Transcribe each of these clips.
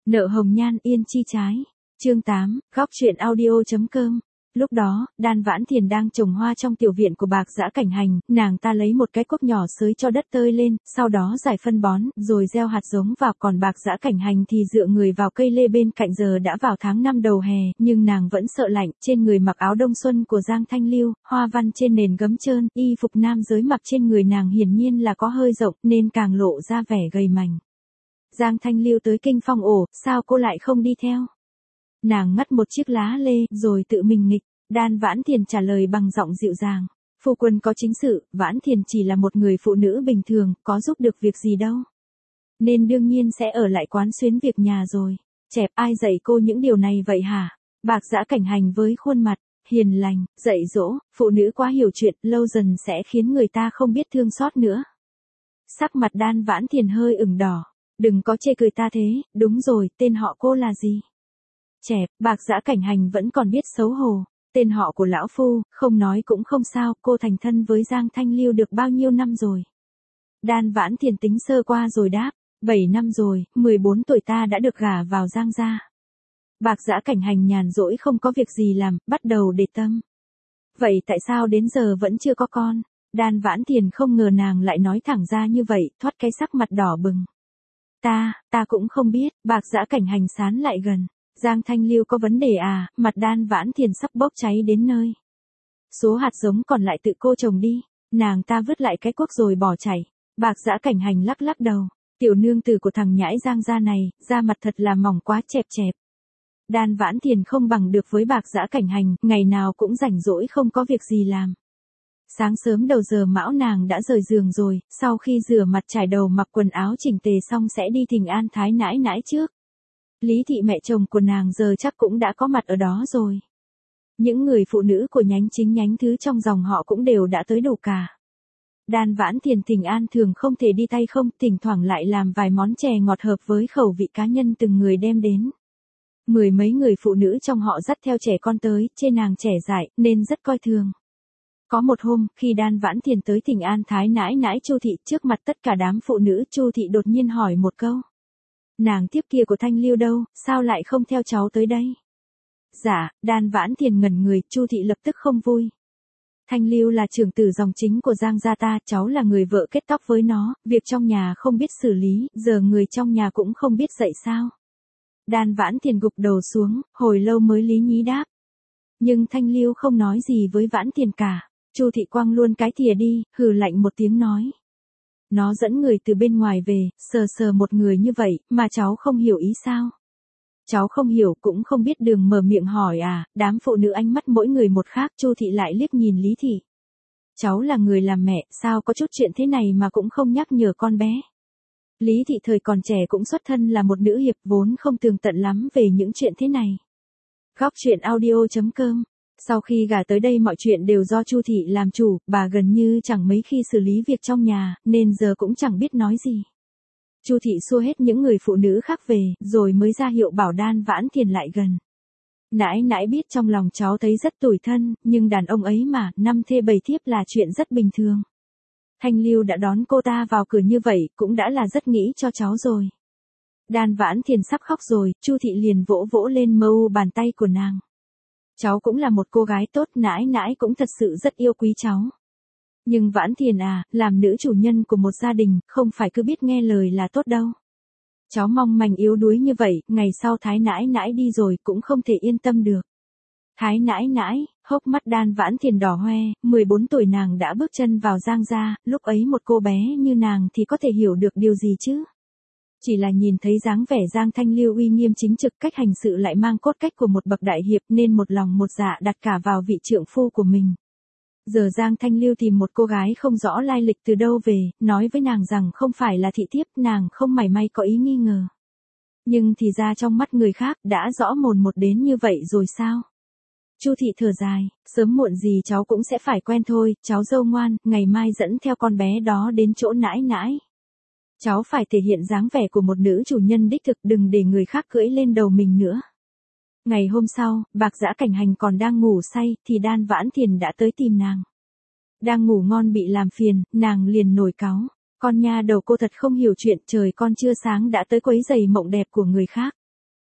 Nợ hồng nhan yên chi trái. Chương 8, góc truyện audio.com. Lúc đó, Đan Vãn Thiền đang trồng hoa trong tiểu viện của Bạc Dã Cảnh Hành, nàng ta lấy một cái cuốc nhỏ xới cho đất tơi lên, sau đó rải phân bón, rồi gieo hạt giống vào, còn Bạc Dã Cảnh Hành thì dựa người vào cây lê bên cạnh. Giờ đã vào tháng 5 đầu hè, nhưng nàng vẫn sợ lạnh, trên người mặc áo đông xuân của Giang Thanh Lưu, hoa văn trên nền gấm trơn, y phục nam giới mặc trên người nàng hiển nhiên là có hơi rộng, nên càng lộ ra vẻ gầy mảnh. Giang Thanh Lưu tới Kinh Phong ổ, sao cô lại không đi theo? Nàng ngắt một chiếc lá lê, rồi tự mình nghịch. Đan Vãn Thiền trả lời bằng giọng dịu dàng. Phu quân có chính sự, Vãn Thiền chỉ là một người phụ nữ bình thường, có giúp được việc gì đâu. Nên đương nhiên sẽ ở lại quán xuyến việc nhà rồi. Chẹp, ai dạy cô những điều này vậy hả? Bạc Dã Cảnh Hành với khuôn mặt hiền lành, dạy dỗ, phụ nữ quá hiểu chuyện, lâu dần sẽ khiến người ta không biết thương xót nữa. Sắc mặt Đan Vãn Thiền hơi ửng đỏ. Đừng có chê cười ta thế, đúng rồi, tên họ cô là gì? Chẹp, Bạc Dã Cảnh Hành vẫn còn biết xấu hổ. Tên họ của lão phu, không nói cũng không sao, cô thành thân với Giang Thanh Lưu được bao nhiêu năm rồi? Đan Vãn Thiền tính sơ qua rồi đáp, 7 năm rồi, 14 tuổi ta đã được gả vào Giang gia. Bạc Dã Cảnh Hành nhàn rỗi không có việc gì làm, bắt đầu để tâm. Vậy tại sao đến giờ vẫn chưa có con? Đan Vãn Thiền không ngờ nàng lại nói thẳng ra như vậy, thoát cái sắc mặt đỏ bừng. Ta cũng không biết, Bạc Dã Cảnh Hành sán lại gần. Giang Thanh Lưu có vấn đề à? Mặt Đan Vãn Thiền sắp bốc cháy đến nơi. Số hạt giống còn lại tự cô trồng đi. Nàng ta vứt lại cái cuốc rồi bỏ chạy. Bạc Dã Cảnh Hành lắc lắc đầu. Tiểu nương tử của thằng nhãi Giang gia này, da mặt thật là mỏng quá, chẹp chẹp. Đan Vãn Thiền không bằng được với Bạc Dã Cảnh Hành, ngày nào cũng rảnh rỗi không có việc gì làm. Sáng sớm đầu giờ mão nàng đã rời giường rồi, sau khi rửa mặt trải đầu mặc quần áo chỉnh tề xong sẽ đi thỉnh an thái nãi nãi trước. Lý thị mẹ chồng của nàng giờ chắc cũng đã có mặt ở đó rồi. Những người phụ nữ của nhánh chính nhánh thứ trong dòng họ cũng đều đã tới đủ cả. Đan Vãn Thiền thỉnh an thường không thể đi tay không, thỉnh thoảng lại làm vài món chè ngọt hợp với khẩu vị cá nhân từng người đem đến. Mười mấy người phụ nữ trong họ dắt theo trẻ con tới, chê nàng trẻ dại, nên rất coi thường. Có một hôm, khi Đan Vãn Thiền tới thỉnh an thái nãi nãi Chu thị trước mặt tất cả đám phụ nữ, Chu thị đột nhiên hỏi một câu. Nàng tiếp kia của Thanh Lưu đâu, sao lại không theo cháu tới đây? Dạ, Đan Vãn Thiền ngẩn người, Chu thị lập tức không vui. Thanh Lưu là trưởng tử dòng chính của Giang gia ta, cháu là người vợ kết tóc với nó, việc trong nhà không biết xử lý, giờ người trong nhà cũng không biết dạy sao. Đan Vãn Thiền gục đầu xuống, hồi lâu mới lý nhí đáp. Nhưng Thanh Lưu không nói gì với Vãn Thiền cả. Chu thị quăng luôn cái thìa đi, hừ lạnh một tiếng nói. Nó dẫn người từ bên ngoài về, sờ một người như vậy, mà cháu không hiểu ý sao? Cháu không hiểu, cũng không biết đường mở miệng hỏi à? Đám phụ nữ ánh mắt mỗi người một khác, Chu thị lại liếc nhìn Lý thị. Cháu là người làm mẹ, sao có chút chuyện thế này mà cũng không nhắc nhở con bé? Lý thị thời còn trẻ cũng xuất thân là một nữ hiệp, vốn không tường tận lắm về những chuyện thế này. Góc truyện audio.com. Sau khi gả tới đây mọi chuyện đều do Chu thị làm chủ, bà gần như chẳng mấy khi xử lý việc trong nhà, nên giờ cũng chẳng biết nói gì. Chu thị xua hết những người phụ nữ khác về, rồi mới ra hiệu bảo Đan Vãn Thiền lại gần. Nãi nãi biết trong lòng cháu thấy rất tủi thân, nhưng đàn ông ấy mà, 5 thê 7 thiếp là chuyện rất bình thường. Thanh Lưu đã đón cô ta vào cửa như vậy, cũng đã là rất nghĩ cho cháu rồi. Đan Vãn Thiền sắp khóc rồi, Chu thị liền vỗ vỗ lên mâu bàn tay của nàng. Cháu cũng là một cô gái tốt, nãi nãi cũng thật sự rất yêu quý cháu. Nhưng Vãn Thiền à, làm nữ chủ nhân của một gia đình, không phải cứ biết nghe lời là tốt đâu. Cháu mong manh yếu đuối như vậy, ngày sau thái nãi nãi đi rồi cũng không thể yên tâm được. Thái nãi nãi, hốc mắt Đan Vãn Thiền đỏ hoe, 14 tuổi nàng đã bước chân vào Giang gia, lúc ấy một cô bé như nàng thì có thể hiểu được điều gì chứ? Chỉ là nhìn thấy dáng vẻ Giang Thanh Lưu uy nghiêm chính trực, cách hành sự lại mang cốt cách của một bậc đại hiệp, nên một lòng một dạ đặt cả vào vị trượng phu của mình. Giờ Giang Thanh Lưu tìm một cô gái không rõ lai lịch từ đâu về, nói với nàng rằng không phải là thị thiếp, nàng không mảy may có ý nghi ngờ. Nhưng thì ra trong mắt người khác đã rõ mồn một đến như vậy rồi sao? Chu thị thở dài, sớm muộn gì cháu cũng sẽ phải quen thôi, cháu dâu ngoan, ngày mai dẫn theo con bé đó đến chỗ nãi nãi. Cháu phải thể hiện dáng vẻ của một nữ chủ nhân đích thực, đừng để người khác cưỡi lên đầu mình nữa. Ngày hôm sau, Bạc Dã Cảnh Hành còn đang ngủ say, thì Đan Vãn Thiền đã tới tìm nàng. Đang ngủ ngon bị làm phiền, nàng liền nổi cáu. Con nha đầu cô thật không hiểu chuyện, trời con chưa sáng đã tới quấy rầy mộng đẹp của người khác.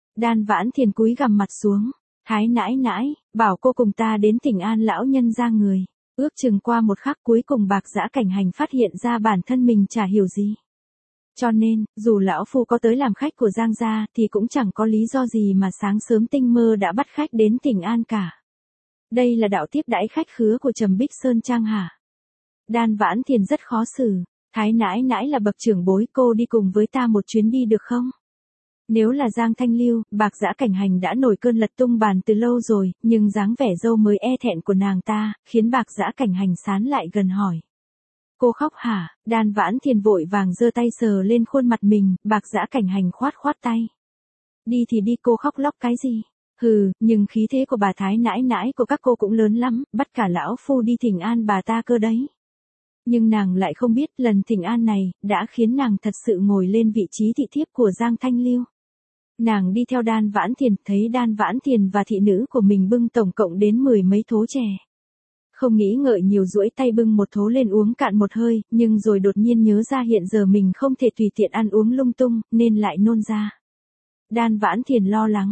Đan Vãn Thiền cúi gằm mặt xuống. Thái nãi nãi, bảo cô cùng ta đến Thỉnh An lão nhân ra người. Ước chừng qua một khắc cuối cùng Bạc Giã Cảnh Hành phát hiện ra bản thân mình chả hiểu gì. Cho nên, dù lão phu có tới làm khách của Giang gia thì cũng chẳng có lý do gì mà sáng sớm tinh mơ đã bắt khách đến Thỉnh An cả. Đây là đạo tiếp đãi khách khứa của Trầm Bích Sơn Trang hả? Đan Vãn Thiền rất khó xử. Thái nãi nãi là bậc trưởng bối, cô đi cùng với ta một chuyến đi được không? Nếu là Giang Thanh Lưu, Bạc Giã Cảnh Hành đã nổi cơn lật tung bàn từ lâu rồi, nhưng dáng vẻ dâu mới e thẹn của nàng ta, khiến Bạc Giã Cảnh Hành sán lại gần hỏi. Cô khóc hả? Đan Vãn Thiền vội vàng giơ tay sờ lên khuôn mặt mình, Bạc Giã Cảnh Hành khoát khoát tay. Đi thì đi, cô khóc lóc cái gì? Hừ, nhưng khí thế của bà Thái nãi nãi của các cô cũng lớn lắm, bắt cả lão phu đi Thỉnh An bà ta cơ đấy. Nhưng nàng lại không biết lần Thỉnh An này, đã khiến nàng thật sự ngồi lên vị trí thị thiếp của Giang Thanh Lưu. Nàng đi theo Đan Vãn Thiền, thấy Đan Vãn Thiền và thị nữ của mình bưng tổng cộng đến 10 mấy thố chè. Không nghĩ ngợi nhiều duỗi tay bưng một thố lên uống cạn một hơi, nhưng rồi đột nhiên nhớ ra hiện giờ mình không thể tùy tiện ăn uống lung tung, nên lại nôn ra. Đan Vãn Thiền lo lắng,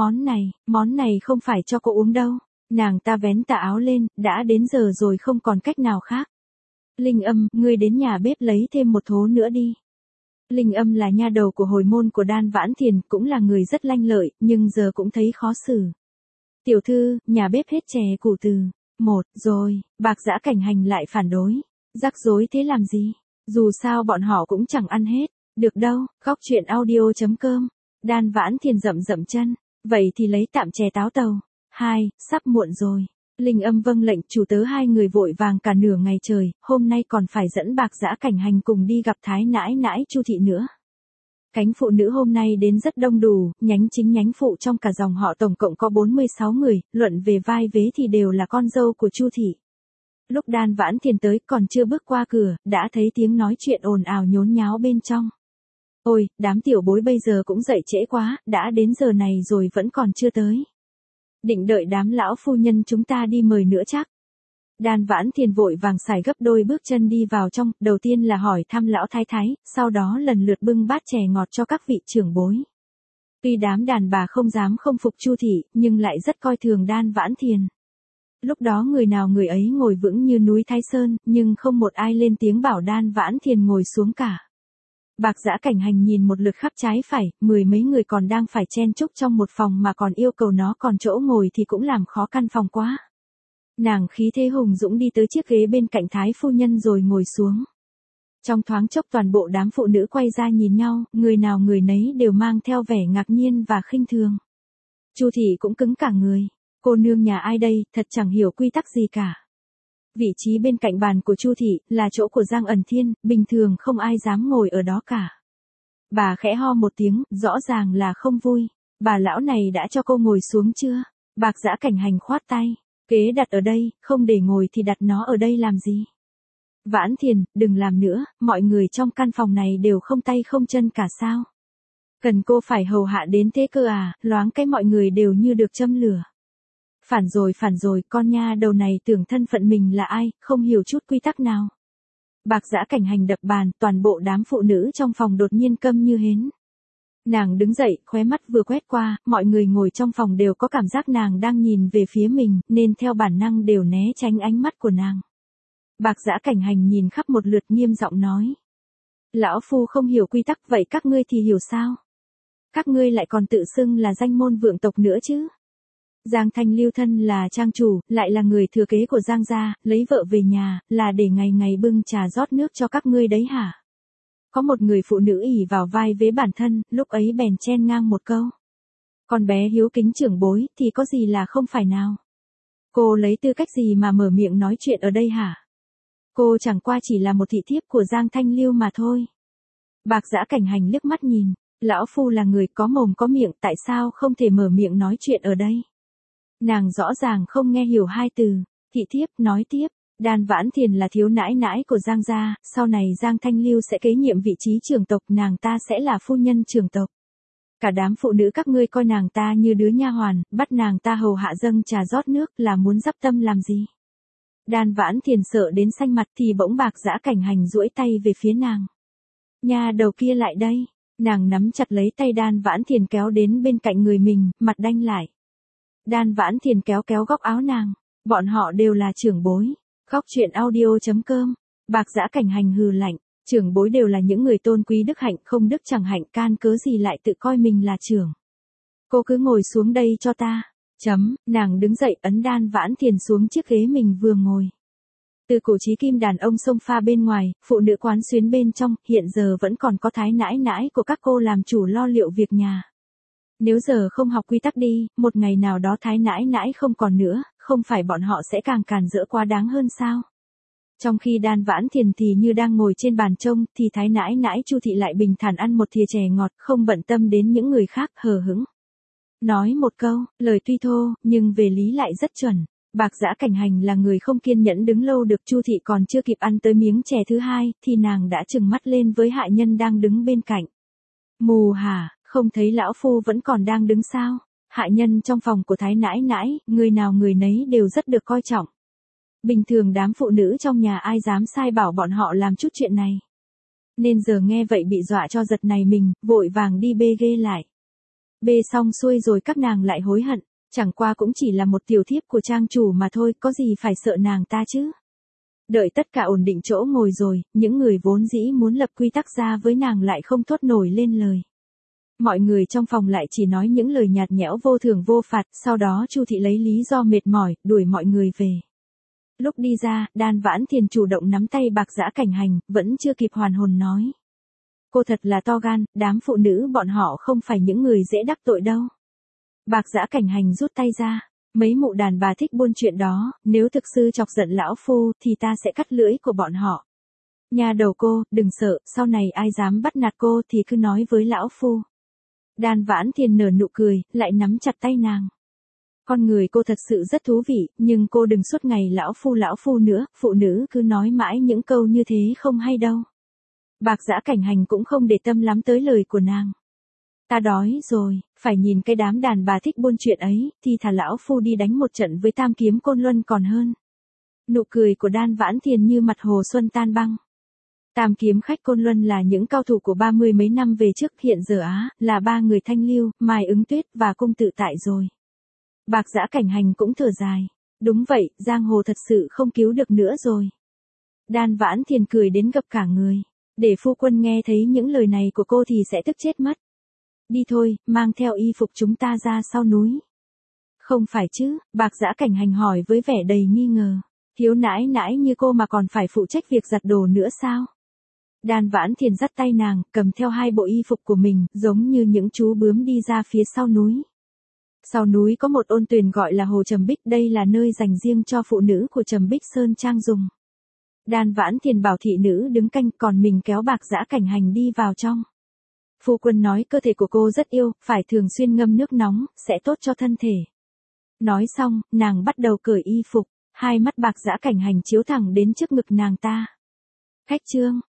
món này không phải cho cô uống đâu. Nàng ta vén tà áo lên, đã đến giờ rồi không còn cách nào khác. Linh Âm, ngươi đến nhà bếp lấy thêm một thố nữa đi. Linh Âm là nha đầu của hồi môn của Đan Vãn Thiền, cũng là người rất lanh lợi, nhưng giờ cũng thấy khó xử. Tiểu thư, nhà bếp hết chè củ từ. Một, rồi, Bạc Giã Cảnh Hành lại phản đối. Rắc rối thế làm gì? Dù sao bọn họ cũng chẳng ăn hết. Được đâu, Góc Truyện Audio.com. Đan Vãn Thiền rậm rậm chân. Vậy thì lấy tạm chè táo tàu. 2, sắp muộn rồi. Linh Âm vâng lệnh, chủ tớ hai người vội vàng cả nửa ngày trời, hôm nay còn phải dẫn Bạc Giã Cảnh Hành cùng đi gặp Thái nãi nãi Chu thị nữa. Cánh phụ nữ hôm nay đến rất đông đủ, nhánh chính nhánh phụ trong cả dòng họ tổng cộng có 46 người, luận về vai vế thì đều là con dâu của Chu thị. Lúc Đan Vãn Thiền tới còn chưa bước qua cửa, đã thấy tiếng nói chuyện ồn ào nhốn nháo bên trong. Ôi, đám tiểu bối bây giờ cũng dậy trễ quá, đã đến giờ này rồi vẫn còn chưa tới. Định đợi đám lão phu nhân chúng ta đi mời nữa chắc. Đan Vãn Thiền vội vàng xài gấp đôi bước chân đi vào trong, đầu tiên là hỏi thăm lão thái thái, sau đó lần lượt bưng bát chè ngọt cho các vị trưởng bối. Tuy đám đàn bà không dám không phục Chu thị, nhưng lại rất coi thường Đan Vãn Thiền. Lúc đó người nào người ấy ngồi vững như núi Thái Sơn, nhưng không một ai lên tiếng bảo Đan Vãn Thiền ngồi xuống cả. Bạc Giã Cảnh Hành nhìn một lượt khắp trái phải, 10 mấy người còn đang phải chen chúc trong một phòng mà còn yêu cầu nó còn chỗ ngồi thì cũng làm khó căn phòng quá. Nàng khí thế hùng dũng đi tới chiếc ghế bên cạnh Thái phu nhân rồi ngồi xuống. Trong thoáng chốc toàn bộ đám phụ nữ quay ra nhìn nhau, người nào người nấy đều mang theo vẻ ngạc nhiên và khinh thường. Chu thị cũng cứng cả người. Cô nương nhà ai đây, thật chẳng hiểu quy tắc gì cả. Vị trí bên cạnh bàn của Chu thị là chỗ của Giang Ẩn Thiên, bình thường không ai dám ngồi ở đó cả. Bà khẽ ho một tiếng, rõ ràng là không vui. Bà lão này đã cho cô ngồi xuống chưa? Bạc Giã Cảnh Hành khoát tay. Ghế đặt ở đây, không để ngồi thì đặt nó ở đây làm gì? Vãn Thiền, đừng làm nữa, mọi người trong căn phòng này đều không tay không chân cả sao? Cần cô phải hầu hạ đến thế cơ à, loáng cái mọi người đều như được châm lửa. Phản rồi, con nha đầu này tưởng thân phận mình là ai, không hiểu chút quy tắc nào. Bạc Giã Cảnh Hành đập bàn, toàn bộ đám phụ nữ trong phòng đột nhiên câm như hến. Nàng đứng dậy, khóe mắt vừa quét qua, mọi người ngồi trong phòng đều có cảm giác nàng đang nhìn về phía mình, nên theo bản năng đều né tránh ánh mắt của nàng. Bạc Giã Cảnh Hành nhìn khắp một lượt nghiêm giọng nói. Lão phu không hiểu quy tắc, vậy các ngươi thì hiểu sao? Các ngươi lại còn tự xưng là danh môn vượng tộc nữa chứ? Giang Thanh Lưu thân là trang chủ, lại là người thừa kế của Giang gia, lấy vợ về nhà, là để ngày ngày bưng trà rót nước cho các ngươi đấy hả? Có một người phụ nữ ỷ vào vai vế bản thân, lúc ấy bèn chen ngang một câu. Con bé hiếu kính trưởng bối, thì có gì là không phải nào? Cô lấy tư cách gì mà mở miệng nói chuyện ở đây hả? Cô chẳng qua chỉ là một thị thiếp của Giang Thanh Lưu mà thôi. Bạc Giã Cảnh Hành liếc mắt nhìn, lão phu là người có mồm có miệng, tại sao không thể mở miệng nói chuyện ở đây? Nàng rõ ràng không nghe hiểu hai từ, thị thiếp, nói tiếp. Đan Vãn Thiền là thiếu nãi nãi của Giang gia, sau này Giang Thanh Lưu sẽ kế nhiệm vị trí trưởng tộc, nàng ta sẽ là phu nhân trưởng tộc. Cả đám phụ nữ các ngươi coi nàng ta như đứa nha hoàn, bắt nàng ta hầu hạ dâng trà rót nước là muốn dắp tâm làm gì? Đan Vãn Thiền sợ đến xanh mặt thì bỗng Bạc Giã Cảnh Hành duỗi tay về phía nàng. Nha đầu kia lại đây. Nàng nắm chặt lấy tay Đan Vãn Thiền kéo đến bên cạnh người mình, mặt đanh lại. Đan Vãn Thiền kéo kéo góc áo nàng. Bọn họ đều là trưởng bối. Góc chuyện audio.com. Bạc Giã Cảnh Hành hừ lạnh. Trưởng bối đều là những người tôn quý đức hạnh, không đức chẳng hạnh, can cớ gì lại tự coi mình là trưởng. Cô cứ ngồi xuống đây cho ta. Nàng đứng dậy ấn Đan Vãn Thiền xuống chiếc ghế mình vừa ngồi. Từ cổ chí kim đàn ông xông pha bên ngoài, phụ nữ quán xuyến bên trong, hiện giờ vẫn còn có thái nãi nãi của các cô làm chủ lo liệu việc nhà. Nếu giờ không học quy tắc đi, một ngày nào đó thái nãi nãi không còn nữa, không phải bọn họ sẽ càng càn rỡ quá đáng hơn sao? Trong khi Đan Vãn Thiền thì như đang ngồi trên bàn trông, thì thái nãi nãi Chu thị lại bình thản ăn một thìa chè ngọt, không bận tâm đến những người khác, hờ hững. Nói một câu, lời tuy thô, nhưng về lý lại rất chuẩn. Bạc Giã Cảnh Hành là người không kiên nhẫn đứng lâu được. Chu thị còn chưa kịp ăn tới miếng chè thứ hai, thì nàng đã trừng mắt lên với hạ nhân đang đứng bên cạnh. Mù hả, không thấy lão phu vẫn còn đang đứng sao? Hạ nhân trong phòng của thái nãi nãi, người nào người nấy đều rất được coi trọng. Bình thường đám phụ nữ trong nhà ai dám sai bảo bọn họ làm chút chuyện này. Nên giờ nghe vậy bị dọa cho giật này mình, vội vàng đi bê ghê lại. Bê xong xuôi rồi các nàng lại hối hận, chẳng qua cũng chỉ là một tiểu thiếp của trang chủ mà thôi, có gì phải sợ nàng ta chứ. Đợi tất cả ổn định chỗ ngồi rồi, những người vốn dĩ muốn lập quy tắc ra với nàng lại không thốt nổi lên lời. Mọi người trong phòng lại chỉ nói những lời nhạt nhẽo vô thưởng vô phạt, sau đó Chu thị lấy lý do mệt mỏi, đuổi mọi người về. Lúc đi ra, Đan Vãn Thiền chủ động nắm tay Bạc Giã Cảnh Hành, vẫn chưa kịp hoàn hồn nói. Cô thật là to gan, đám phụ nữ bọn họ không phải những người dễ đắc tội đâu. Bạc Giã Cảnh Hành rút tay ra. Mấy mụ đàn bà thích buôn chuyện đó, nếu thực sự chọc giận lão phu thì ta sẽ cắt lưỡi của bọn họ. Nhà đầu cô, đừng sợ, sau này ai dám bắt nạt cô thì cứ nói với lão phu. Đan Vãn Thiền nở nụ cười, lại nắm chặt tay nàng. Con người cô thật sự rất thú vị, nhưng cô đừng suốt ngày lão phu nữa, phụ nữ cứ nói mãi những câu như thế không hay đâu. Bạc Giã Cảnh Hành cũng không để tâm lắm tới lời của nàng. Ta đói rồi, phải nhìn cái đám đàn bà thích buôn chuyện ấy, thì thả lão phu đi đánh một trận với Tam Kiếm Côn Luân còn hơn. Nụ cười của Đan Vãn Thiền như mặt hồ xuân tan băng. Tam kiếm khách Côn Luân là những cao thủ của 30 mấy năm về trước, hiện giờ là ba người Thanh Lưu, Mai Ứng Tuyết và Cung Tự Tại rồi. Bạc Giã Cảnh Hành cũng thở dài. Đúng vậy, giang hồ thật sự không cứu được nữa rồi. Đan Vãn Thiền cười đến gập cả người. Để phu quân nghe thấy những lời này của cô thì sẽ tức chết mất. Đi thôi, mang theo y phục chúng ta ra sau núi. Không phải chứ, Bạc Giã Cảnh Hành hỏi với vẻ đầy nghi ngờ. Thiếu nãi nãi như cô mà còn phải phụ trách việc giặt đồ nữa sao? Đan Vãn Thiền dắt tay nàng, cầm theo hai bộ y phục của mình, giống như những chú bướm đi ra phía sau núi. Sau núi có một ôn tuyền gọi là Hồ Trầm Bích, đây là nơi dành riêng cho phụ nữ của Trầm Bích Sơn Trang dùng. Đan Vãn Thiền bảo thị nữ đứng canh, còn mình kéo Bạc Giã Cảnh Hành đi vào trong. Phu quân nói cơ thể của cô rất yêu, phải thường xuyên ngâm nước nóng, sẽ tốt cho thân thể. Nói xong, nàng bắt đầu cởi y phục, hai mắt Bạc Giã Cảnh Hành chiếu thẳng đến trước ngực nàng ta. Khách trương,